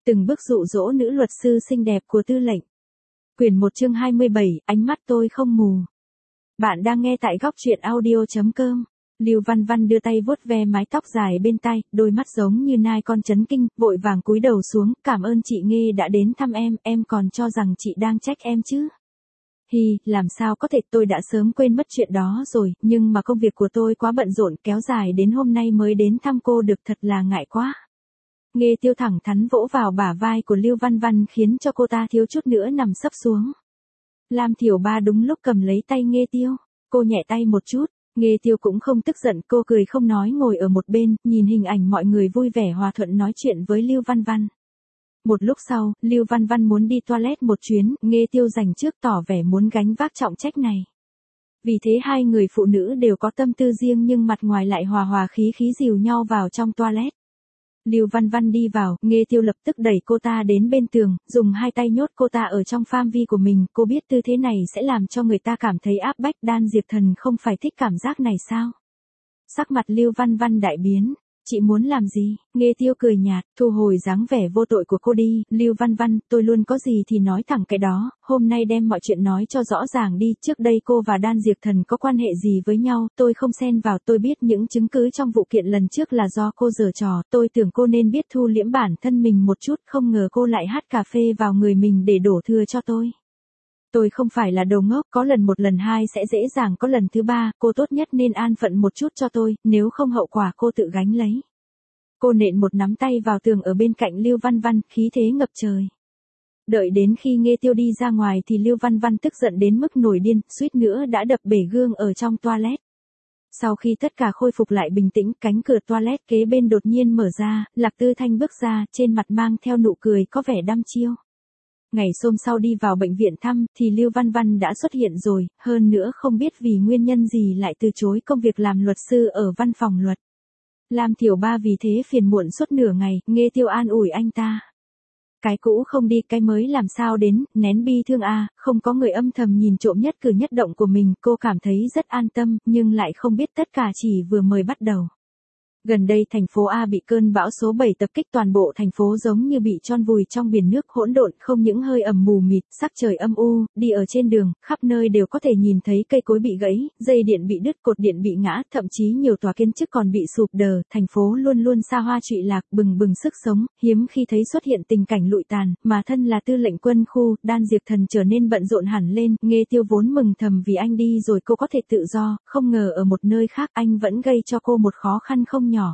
Từng bước dụ dỗ nữ luật sư xinh đẹp của Tư lệnh. Quyển 1 chương 27, ánh mắt tôi không mù. Bạn đang nghe tại góc truyện audio.com. Lưu Văn Văn đưa tay vuốt ve mái tóc dài bên tai, đôi mắt giống như nai con chấn kinh, vội vàng cúi đầu xuống, cảm ơn chị Nghê đã đến thăm em còn cho rằng chị đang trách em chứ. Hi, làm sao có thể, tôi đã sớm quên mất chuyện đó rồi, nhưng mà công việc của tôi quá bận rộn, kéo dài đến hôm nay mới đến thăm cô được, thật là ngại quá. Nghê Tiêu thẳng thắn vỗ vào bả vai của Lưu Văn Văn khiến cho cô ta thiếu chút nữa nằm sấp xuống. Lam Thiểu Ba đúng lúc cầm lấy tay Nghê Tiêu, cô nhẹ tay một chút, Nghê Tiêu cũng không tức giận, cô cười không nói ngồi ở một bên, nhìn hình ảnh mọi người vui vẻ hòa thuận nói chuyện với Lưu Văn Văn. Một lúc sau, Lưu Văn Văn muốn đi toilet một chuyến, Nghê Tiêu dành trước tỏ vẻ muốn gánh vác trọng trách này. Vì thế hai người phụ nữ đều có tâm tư riêng nhưng mặt ngoài lại hòa hòa khí khí dìu nhau vào trong toilet. Lưu Văn Văn đi vào, Nghê Tiêu lập tức đẩy cô ta đến bên tường, dùng hai tay nhốt cô ta ở trong phạm vi của mình, cô biết tư thế này sẽ làm cho người ta cảm thấy áp bách, Đan Diệp Thần không phải thích cảm giác này sao? Sắc mặt Lưu Văn Văn đại biến, chị muốn làm gì? Nghê Tiêu cười nhạt, thu hồi dáng vẻ vô tội của cô đi, Lưu Văn Văn, tôi luôn có gì thì nói thẳng cái đó, hôm nay đem mọi chuyện nói cho rõ ràng đi, trước đây cô và Đan Diệp Thần có quan hệ gì với nhau, tôi không xen vào, tôi biết những chứng cứ trong vụ kiện lần trước là do cô giở trò, tôi tưởng cô nên biết thu liễm bản thân mình một chút, không ngờ cô lại hắt cà phê vào người mình để đổ thừa cho tôi. Tôi không phải là đồ ngốc, có lần một lần hai sẽ dễ dàng có lần thứ ba, cô tốt nhất nên an phận một chút cho tôi, nếu không hậu quả cô tự gánh lấy. Cô nện một nắm tay vào tường ở bên cạnh Lưu Văn Văn, khí thế ngập trời. Đợi đến khi Nghê Tiêu đi ra ngoài thì Lưu Văn Văn tức giận đến mức nổi điên, suýt nữa đã đập bể gương ở trong toilet. Sau khi tất cả khôi phục lại bình tĩnh, cánh cửa toilet kế bên đột nhiên mở ra, Lạc Tư Thanh bước ra, trên mặt mang theo nụ cười có vẻ đăm chiêu. Ngày hôm sau đi vào bệnh viện thăm, thì Lưu Văn Văn đã xuất hiện rồi, hơn nữa không biết vì nguyên nhân gì lại từ chối công việc làm luật sư ở văn phòng luật. Lam Thiểu Ba vì thế phiền muộn suốt nửa ngày, Nghê Tiêu an ủi anh ta. Cái cũ không đi, cái mới làm sao đến, nén bi thương à, không có người âm thầm nhìn trộm nhất cử nhất động của mình, cô cảm thấy rất an tâm, nhưng lại không biết tất cả chỉ vừa mới bắt đầu. Gần đây thành phố A bị cơn bão số 7 tập kích, toàn bộ thành phố giống như bị tron vùi trong biển nước hỗn độn, không những hơi ẩm mù mịt, sắc trời âm u, đi ở trên đường, khắp nơi đều có thể nhìn thấy cây cối bị gãy, dây điện bị đứt, cột điện bị ngã, thậm chí nhiều tòa kiến trúc còn bị sụp đờ, thành phố luôn luôn xa hoa trụy lạc, bừng bừng sức sống, hiếm khi thấy xuất hiện tình cảnh lụi tàn, mà thân là tư lệnh quân khu, Đan Diệp Thần trở nên bận rộn hẳn lên, Nghê Tiêu vốn mừng thầm vì anh đi rồi cô có thể tự do, không ngờ ở một nơi khác anh vẫn gây cho cô một khó khăn không nhỏ.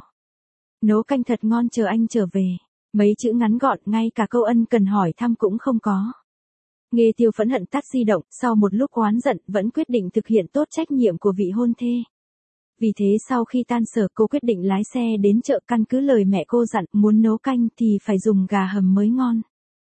Nấu canh thật ngon, chờ anh trở về. Mấy chữ ngắn gọn, ngay cả câu ân cần hỏi thăm cũng không có. Nghê Tiêu phẫn hận tắt di động, sau một lúc oán giận, vẫn quyết định thực hiện tốt trách nhiệm của vị hôn thê. Vì thế sau khi tan sở cô quyết định lái xe đến chợ, căn cứ lời mẹ cô dặn, muốn nấu canh thì phải dùng gà hầm mới ngon.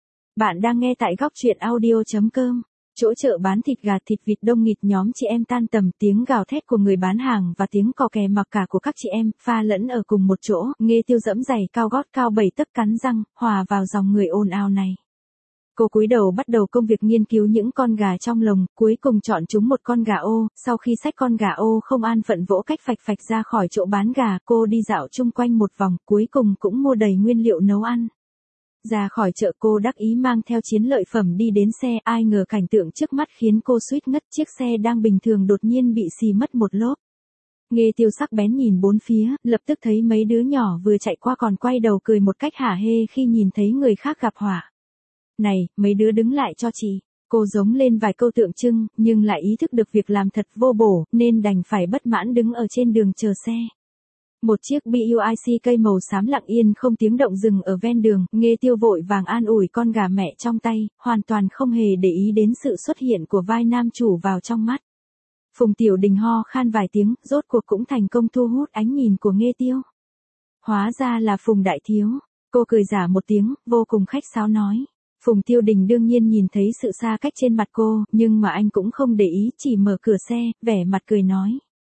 Bạn đang nghe tại góc truyện audio.com. Chỗ chợ bán thịt gà thịt vịt đông nghịt, nhóm chị em tan tầm, tiếng gào thét của người bán hàng và tiếng cò kè mặc cả của các chị em, pha lẫn ở cùng một chỗ, Nghê Tiêu dẫm giày cao gót cao 7 tấc cắn răng, hòa vào dòng người ồn ào này. Cô cúi đầu bắt đầu công việc nghiên cứu những con gà trong lồng, cuối cùng chọn chúng một con gà ô, sau khi xách con gà ô không an phận vỗ cách phạch phạch ra khỏi chỗ bán gà, cô đi dạo chung quanh một vòng, cuối cùng cũng mua đầy nguyên liệu nấu ăn. Ra khỏi chợ cô đắc ý mang theo chiến lợi phẩm đi đến xe, ai ngờ cảnh tượng trước mắt khiến cô suýt ngất, chiếc xe đang bình thường đột nhiên bị xì mất một lốp. Nghê Tiêu sắc bén nhìn bốn phía, lập tức thấy mấy đứa nhỏ vừa chạy qua còn quay đầu cười một cách hả hê khi nhìn thấy người khác gặp họa. Này, mấy đứa đứng lại cho chị. Cô giống lên vài câu tượng trưng, nhưng lại ý thức được việc làm thật vô bổ, nên đành phải bất mãn đứng ở trên đường chờ xe. Một chiếc BUIC cây màu xám lặng yên không tiếng động dừng ở ven đường, Nghê Tiêu vội vàng an ủi con gà mẹ trong tay, hoàn toàn không hề để ý đến sự xuất hiện của vai nam chủ vào trong mắt. Phùng Tiểu Đình ho khan vài tiếng, rốt cuộc cũng thành công thu hút ánh nhìn của Nghê Tiêu. Hóa ra là Phùng đại thiếu, cô cười giả một tiếng, vô cùng khách sáo nói. Phùng Tiêu Đình đương nhiên nhìn thấy sự xa cách trên mặt cô, nhưng mà anh cũng không để ý, chỉ mở cửa xe, vẻ mặt cười nói.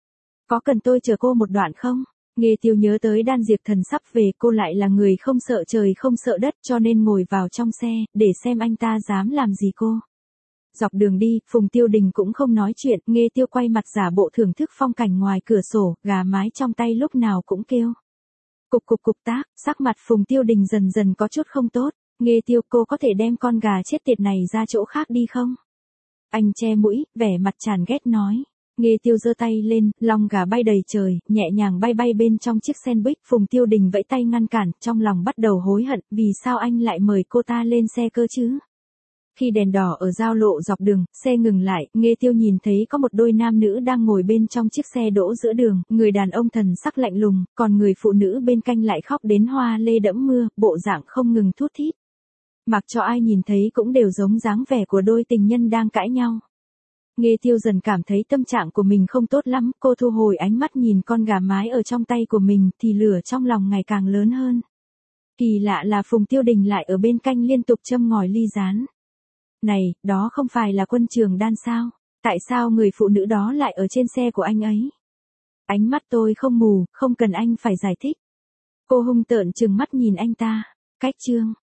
Có cần tôi chở cô một đoạn không? Nghê Tiêu nhớ tới Đan Diệp Thần sắp về, cô lại là người không sợ trời không sợ đất, cho nên ngồi vào trong xe, để xem anh ta dám làm gì cô. Dọc đường đi, Phùng Tiêu Đình cũng không nói chuyện, Nghê Tiêu quay mặt giả bộ thưởng thức phong cảnh ngoài cửa sổ, gà mái trong tay lúc nào cũng kêu. Cục cục cục tác, sắc mặt Phùng Tiêu Đình dần dần có chút không tốt. Nghê Tiêu, cô có thể đem con gà chết tiệt này ra chỗ khác đi không? Anh che mũi, vẻ mặt chán ghét nói. Nghê Tiêu giơ tay lên, lòng gà bay đầy trời, nhẹ nhàng bay bay bên trong chiếc sandwich. Phùng Tiêu Đình vẫy tay ngăn cản, trong lòng bắt đầu hối hận, vì sao anh lại mời cô ta lên xe cơ chứ? Khi đèn đỏ ở giao lộ dọc đường, xe ngừng lại, Nghê Tiêu nhìn thấy có một đôi nam nữ đang ngồi bên trong chiếc xe đỗ giữa đường, người đàn ông thần sắc lạnh lùng, còn người phụ nữ bên cạnh lại khóc đến hoa lê đẫm mưa, bộ dạng không ngừng thút thít. Mặc cho ai nhìn thấy cũng đều giống dáng vẻ của đôi tình nhân đang cãi nhau. Nghê Tiêu dần cảm thấy tâm trạng của mình không tốt lắm, cô thu hồi ánh mắt nhìn con gà mái ở trong tay của mình thì lửa trong lòng ngày càng lớn hơn. Kỳ lạ là Phùng Tiêu Đình lại ở bên cạnh liên tục châm ngòi ly gián. Này, đó không phải là Quân Trường Đan sao? Tại sao người phụ nữ đó lại ở trên xe của anh ấy? Ánh mắt tôi không mù, không cần anh phải giải thích. Cô hung tợn trừng mắt nhìn anh ta. Cách chương